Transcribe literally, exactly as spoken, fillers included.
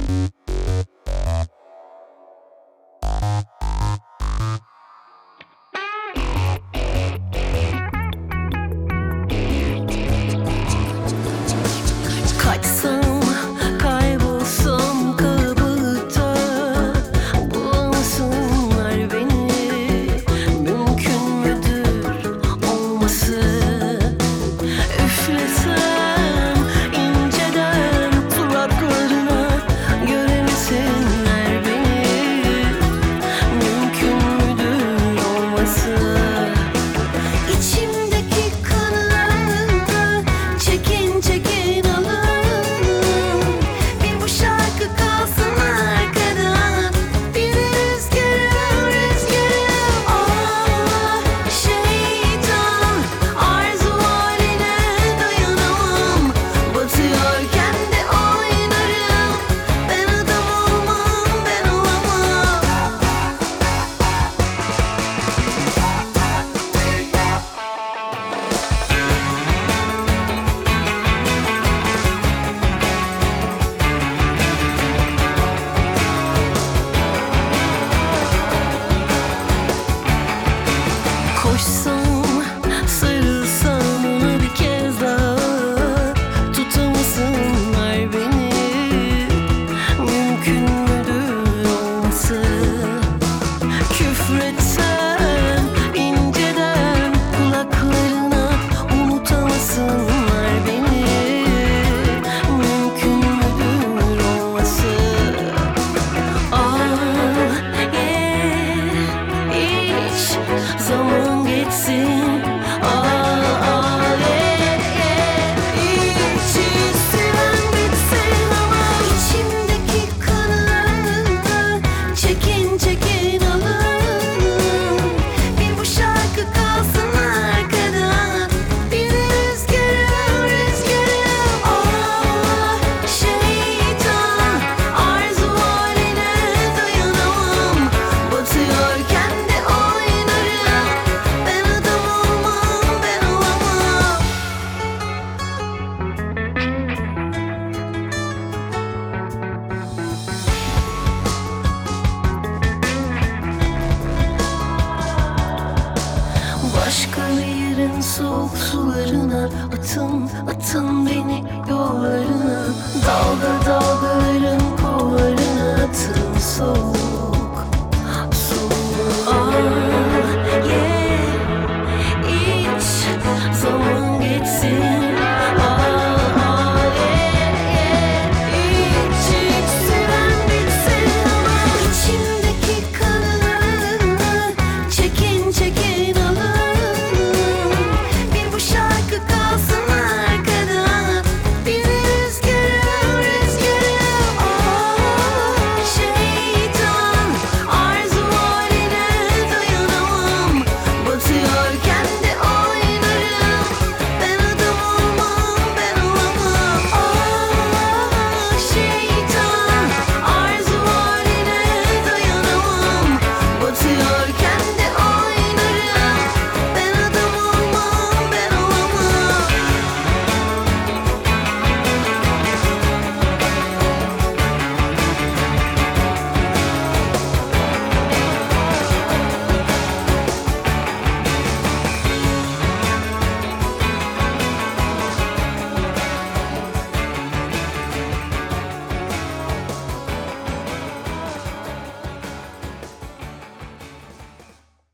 Kaçsam, kaybolsam kabuğutta, bulamasınlar beni. Mümkün müdür olması? Üflesem inceden kulaklarına, göremesinler beni. Mümkün müdür olması? İçimdeki kanı çekin çekin alın. Bir bu şarkı kalsın arkada, bir de rüzgarım rüzgarım. Ah şeytan, arzu haline dayanamam. Batıyorken de oynarım. Ben adam olmam, ben olamam. Koşsam, sarılsam ona bir kez daha, tutamasınlar beni. Mümkün müdür olması? Küfretsem inceden kulaklarına, unutamasınlar beni. Mümkün müdür olması? Ah yeah, hiç zaman geçsin. Ah ah yeah yeah, hiç istemem bitsin ama içimdeki kanı çekin çekin alın. Bir bu şarkı kalsın arkada, bir de rüzgarım rüzgarım. Ah şeytan, arzu haline dayanamam. Batıyorken de oynarım. Ben adam olmam, ben olamam. Başka bir yerin soğuk sularına atın, atın beni yollarına. Dalga dalga